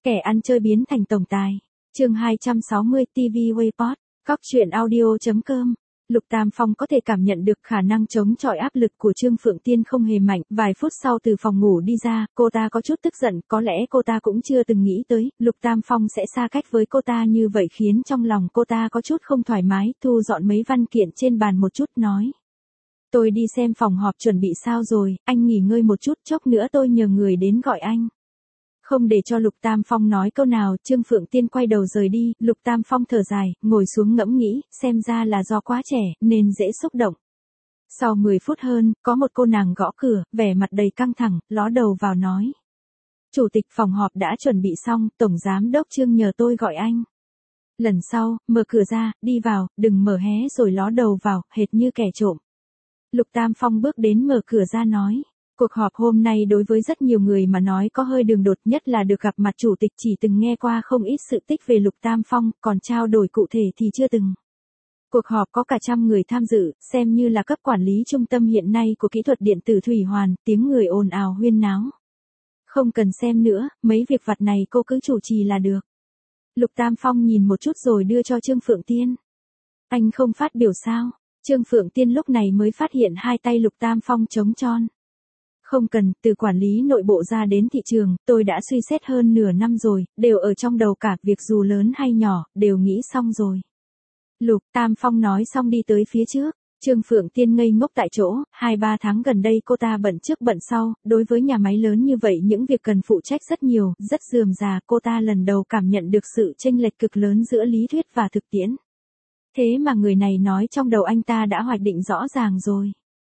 Kẻ ăn chơi biến thành tổng tài. Chương 260 TV Waypod, Cóc truyện audio.com. Lục Tam Phong có thể cảm nhận được khả năng chống chọi áp lực của Trương Phượng Tiên không hề mạnh, vài phút sau từ phòng ngủ đi ra, cô ta có chút tức giận, có lẽ cô ta cũng chưa từng nghĩ tới, Lục Tam Phong sẽ xa cách với cô ta như vậy khiến trong lòng cô ta có chút không thoải mái, thu dọn mấy văn kiện trên bàn một chút nói. Tôi đi xem phòng họp chuẩn bị sao rồi, anh nghỉ ngơi một chút, chốc nữa tôi nhờ người đến gọi anh. Không để cho Lục Tam Phong nói câu nào, Trương Phượng Tiên quay đầu rời đi, Lục Tam Phong thở dài, ngồi xuống ngẫm nghĩ, xem ra là do quá trẻ, nên dễ xúc động. Sau 10 phút hơn, có một cô nàng gõ cửa, vẻ mặt đầy căng thẳng, ló đầu vào nói. Chủ tịch phòng họp đã chuẩn bị xong, Tổng Giám đốc Trương nhờ tôi gọi anh. Lần sau, mở cửa ra, đi vào, đừng mở hé rồi ló đầu vào, hệt như kẻ trộm. Lục Tam Phong bước đến mở cửa ra nói. Cuộc họp hôm nay đối với rất nhiều người mà nói có hơi đường đột, nhất là được gặp mặt chủ tịch chỉ từng nghe qua không ít sự tích về Lục Tam Phong, còn trao đổi cụ thể thì chưa từng. Cuộc họp có cả trăm người tham dự, xem như là cấp quản lý trung tâm hiện nay của kỹ thuật điện tử Thủy Hoàn, tiếng người ồn ào huyên náo. Không cần xem nữa, mấy việc vặt này cô cứ chủ trì là được. Lục Tam Phong nhìn một chút rồi đưa cho Trương Phượng Tiên. Anh không phát biểu sao? Trương Phượng Tiên lúc này mới phát hiện hai tay Lục Tam Phong trống tròn. Không cần, từ quản lý nội bộ ra đến thị trường, tôi đã suy xét hơn nửa năm rồi, đều ở trong đầu cả, việc dù lớn hay nhỏ, đều nghĩ xong rồi. Lục Tam Phong nói xong đi tới phía trước, Trương Phượng Tiên ngây ngốc tại chỗ, 2-3 tháng gần đây cô ta bận trước bận sau, đối với nhà máy lớn như vậy những việc cần phụ trách rất nhiều, rất rườm rà, cô ta lần đầu cảm nhận được sự chênh lệch cực lớn giữa lý thuyết và thực tiễn. Thế mà người này nói trong đầu anh ta đã hoạch định rõ ràng rồi.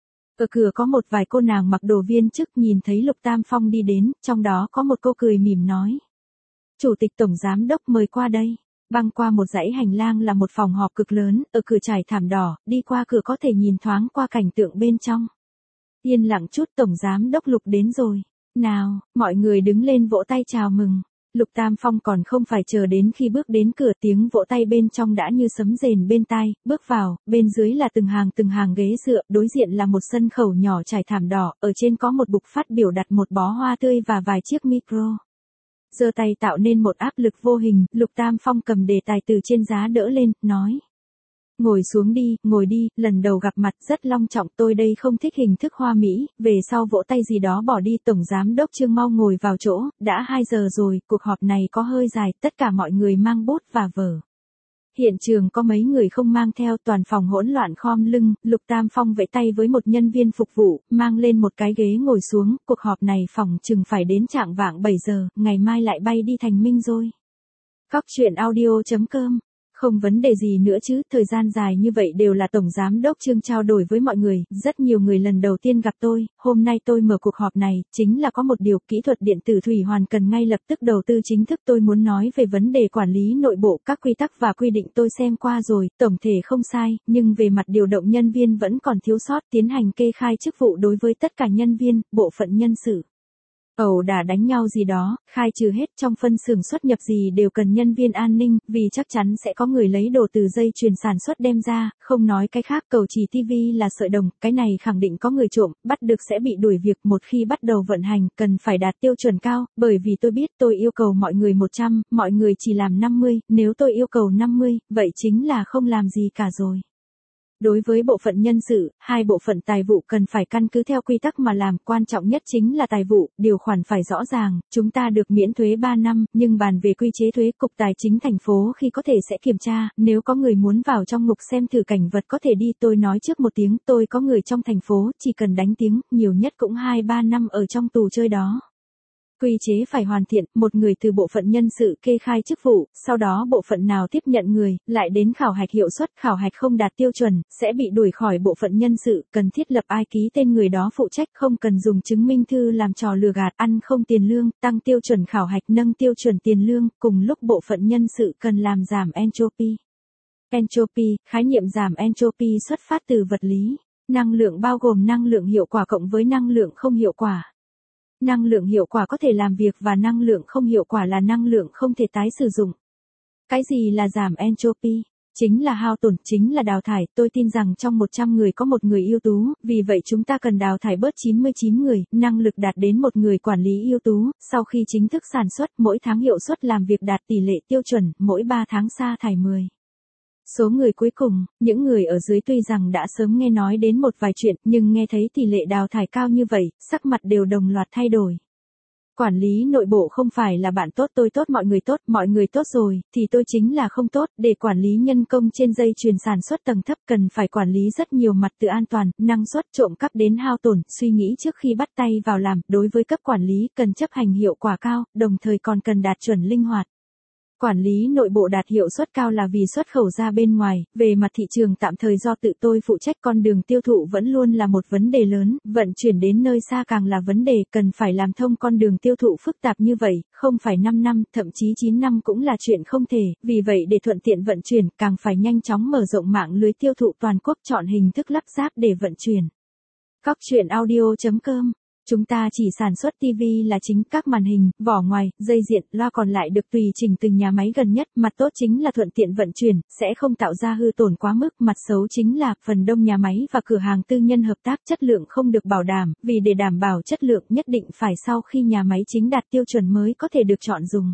Ở cửa có một vài cô nàng mặc đồ viên chức nhìn thấy Lục Tam Phong đi đến, trong đó có một cô cười mỉm nói. Chủ tịch Tổng Giám đốc mời qua đây. Băng qua một dãy hành lang là một phòng họp cực lớn, ở cửa trải thảm đỏ, đi qua cửa có thể nhìn thoáng qua cảnh tượng bên trong. Yên lặng chút, Tổng Giám đốc Lục đến rồi. Nào, mọi người đứng lên vỗ tay chào mừng. Lục Tam Phong còn không phải chờ đến khi bước đến cửa, tiếng vỗ tay bên trong đã như sấm rền bên tai, bước vào, bên dưới là từng hàng ghế dựa, đối diện là một sân khấu nhỏ trải thảm đỏ, ở trên có một bục phát biểu đặt một bó hoa tươi và vài chiếc micro. Giơ tay tạo nên một áp lực vô hình, Lục Tam Phong cầm đề tài từ trên giá đỡ lên, nói. Ngồi xuống đi, ngồi đi, lần đầu gặp mặt rất long trọng, tôi đây không thích hình thức hoa mỹ, về sau vỗ tay gì đó bỏ đi. Tổng Giám đốc Trương mau ngồi vào chỗ, đã 2 giờ rồi, cuộc họp này có hơi dài, tất cả mọi người mang bút và vở. Hiện trường có mấy người không mang theo, toàn phòng hỗn loạn khom lưng, Lục Tam Phong vẫy tay với một nhân viên phục vụ, mang lên một cái ghế ngồi xuống, cuộc họp này phòng chừng phải đến chạng vạng 7 giờ, ngày mai lại bay đi Thành Minh rồi. Cóc truyện audio.com. Không vấn đề gì nữa chứ, thời gian dài như vậy đều là Tổng Giám đốc Trương trao đổi với mọi người, rất nhiều người lần đầu tiên gặp tôi, hôm nay tôi mở cuộc họp này, chính là có một điều, kỹ thuật điện tử Thủy Hoàn cần ngay lập tức đầu tư chính thức, tôi muốn nói về vấn đề quản lý nội bộ, các quy tắc và quy định tôi xem qua rồi, tổng thể không sai, nhưng về mặt điều động nhân viên vẫn còn thiếu sót, tiến hành kê khai chức vụ đối với tất cả nhân viên, bộ phận nhân sự. Ẩu đả đánh nhau gì đó, khai trừ hết, trong phân xưởng xuất nhập gì đều cần nhân viên an ninh, vì chắc chắn sẽ có người lấy đồ từ dây chuyền sản xuất đem ra, không nói cái khác, cầu chỉ TV là sợi đồng, cái này khẳng định có người trộm, bắt được sẽ bị đuổi việc, một khi bắt đầu vận hành, cần phải đạt tiêu chuẩn cao, bởi vì tôi biết tôi yêu cầu mọi người 100, mọi người chỉ làm 50, nếu tôi yêu cầu 50, vậy chính là không làm gì cả rồi. Đối với bộ phận nhân sự, hai bộ phận tài vụ cần phải căn cứ theo quy tắc mà làm, quan trọng nhất chính là tài vụ, điều khoản phải rõ ràng, chúng ta được miễn thuế 3 năm, nhưng bàn về quy chế thuế, Cục Tài chính thành phố khi có thể sẽ kiểm tra, nếu có người muốn vào trong ngục xem thử cảnh vật có thể đi, tôi nói trước một tiếng, tôi có người trong thành phố, chỉ cần đánh tiếng, nhiều nhất cũng 2-3 năm ở trong tù chơi đó. Quy chế phải hoàn thiện, một người từ bộ phận nhân sự kê khai chức vụ, sau đó bộ phận nào tiếp nhận người, lại đến khảo hạch hiệu suất, khảo hạch không đạt tiêu chuẩn, sẽ bị đuổi khỏi bộ phận nhân sự, cần thiết lập ai ký tên người đó phụ trách, không cần dùng chứng minh thư làm trò lừa gạt, ăn không tiền lương, tăng tiêu chuẩn khảo hạch, nâng tiêu chuẩn tiền lương, cùng lúc bộ phận nhân sự cần làm giảm entropy. Entropy, khái niệm giảm entropy xuất phát từ vật lý. Năng lượng bao gồm năng lượng hiệu quả cộng với năng lượng không hiệu quả. Năng lượng hiệu quả có thể làm việc và năng lượng không hiệu quả là năng lượng không thể tái sử dụng. Cái gì là giảm entropy? Chính là hao tổn, chính là đào thải, tôi tin rằng trong 100 người có một người ưu tú, vì vậy chúng ta cần đào thải bớt 99 người, năng lực đạt đến một người quản lý ưu tú, sau khi chính thức sản xuất, mỗi tháng hiệu suất làm việc đạt tỷ lệ tiêu chuẩn, mỗi 3 tháng sa thải 10. Số người cuối cùng, những người ở dưới tuy rằng đã sớm nghe nói đến một vài chuyện, nhưng nghe thấy tỷ lệ đào thải cao như vậy, sắc mặt đều đồng loạt thay đổi. Quản lý nội bộ không phải là bạn tốt tôi tốt mọi người tốt rồi, thì tôi chính là không tốt, để quản lý nhân công trên dây chuyền sản xuất tầng thấp cần phải quản lý rất nhiều mặt từ an toàn, năng suất trộm cắp đến hao tổn, suy nghĩ trước khi bắt tay vào làm, đối với cấp quản lý cần chấp hành hiệu quả cao, đồng thời còn cần đạt chuẩn linh hoạt. Quản lý nội bộ đạt hiệu suất cao là vì xuất khẩu ra bên ngoài, về mặt thị trường tạm thời do tự tôi phụ trách con đường tiêu thụ vẫn luôn là một vấn đề lớn, vận chuyển đến nơi xa càng là vấn đề, cần phải làm thông con đường tiêu thụ phức tạp như vậy, không phải 5 năm, thậm chí 9 năm cũng là chuyện không thể, vì vậy để thuận tiện vận chuyển, càng phải nhanh chóng mở rộng mạng lưới tiêu thụ toàn quốc chọn hình thức lắp ráp để vận chuyển. Cóc truyện audio.com. Chúng ta chỉ sản xuất TV là chính, các màn hình, vỏ ngoài, dây diện, loa còn lại được tùy chỉnh từng nhà máy gần nhất, mặt tốt chính là thuận tiện vận chuyển, sẽ không tạo ra hư tổn quá mức, mặt xấu chính là phần đông nhà máy và cửa hàng tư nhân hợp tác chất lượng không được bảo đảm, vì để đảm bảo chất lượng nhất định phải sau khi nhà máy chính đạt tiêu chuẩn mới có thể được chọn dùng.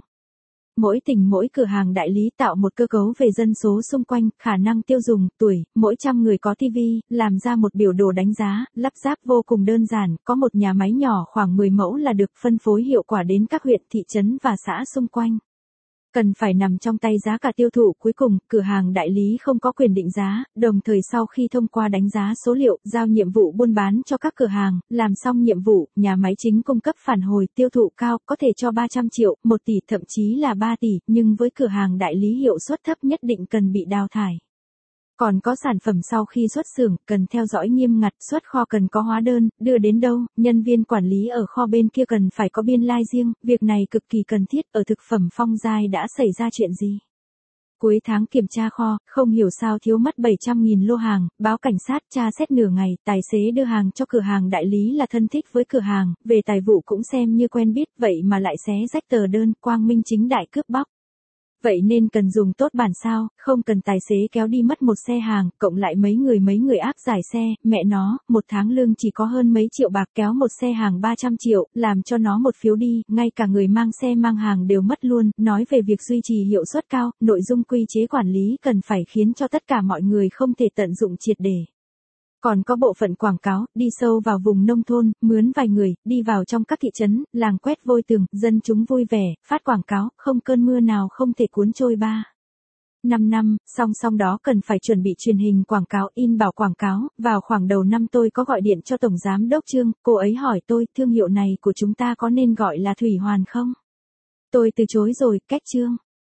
Mỗi tỉnh mỗi cửa hàng đại lý tạo một cơ cấu về dân số xung quanh, khả năng tiêu dùng, tuổi, mỗi trăm người có TV, làm ra một biểu đồ đánh giá, lắp ráp vô cùng đơn giản, có một nhà máy nhỏ khoảng 10 mẫu là được phân phối hiệu quả đến các huyện, thị trấn và xã xung quanh. Cần phải nằm trong tay giá cả tiêu thụ cuối cùng, cửa hàng đại lý không có quyền định giá, đồng thời sau khi thông qua đánh giá số liệu, giao nhiệm vụ buôn bán cho các cửa hàng, làm xong nhiệm vụ, nhà máy chính cung cấp phản hồi tiêu thụ cao, có thể cho 300 triệu, 1 tỷ thậm chí là 3 tỷ, nhưng với cửa hàng đại lý hiệu suất thấp nhất định cần bị đào thải. Còn có sản phẩm sau khi xuất xưởng, cần theo dõi nghiêm ngặt, xuất kho cần có hóa đơn, đưa đến đâu, nhân viên quản lý ở kho bên kia cần phải có biên lai riêng, việc này cực kỳ cần thiết, ở thực phẩm Phong Giai đã xảy ra chuyện gì? Cuối tháng kiểm tra kho, không hiểu sao thiếu mất 700.000 lô hàng, báo cảnh sát tra xét nửa ngày, tài xế đưa hàng cho cửa hàng đại lý là thân thích với cửa hàng, về tài vụ cũng xem như quen biết, vậy mà lại xé rách tờ đơn, quang minh chính đại cướp bóc. Vậy nên cần dùng tốt bản sao, không cần tài xế kéo đi mất một xe hàng, cộng lại mấy người áp giải xe, mẹ nó, một tháng lương chỉ có hơn mấy triệu bạc kéo một xe hàng 300 triệu, làm cho nó một phiếu đi, ngay cả người mang xe mang hàng đều mất luôn, nói về việc duy trì hiệu suất cao, nội dung quy chế quản lý cần phải khiến cho tất cả mọi người không thể tận dụng triệt để. Còn có bộ phận quảng cáo, đi sâu vào vùng nông thôn, mướn vài người, đi vào trong các thị trấn, làng quét vôi tường, dân chúng vui vẻ, phát quảng cáo, không cơn mưa nào không thể cuốn trôi 5 năm, song đó cần phải chuẩn bị truyền hình quảng cáo, in bảo quảng cáo, vào khoảng đầu năm tôi có gọi điện cho Tổng Giám đốc Trương, cô ấy hỏi tôi, thương hiệu này của chúng ta có nên gọi là Thủy Hoàn không? Tôi từ chối rồi, cách Trương.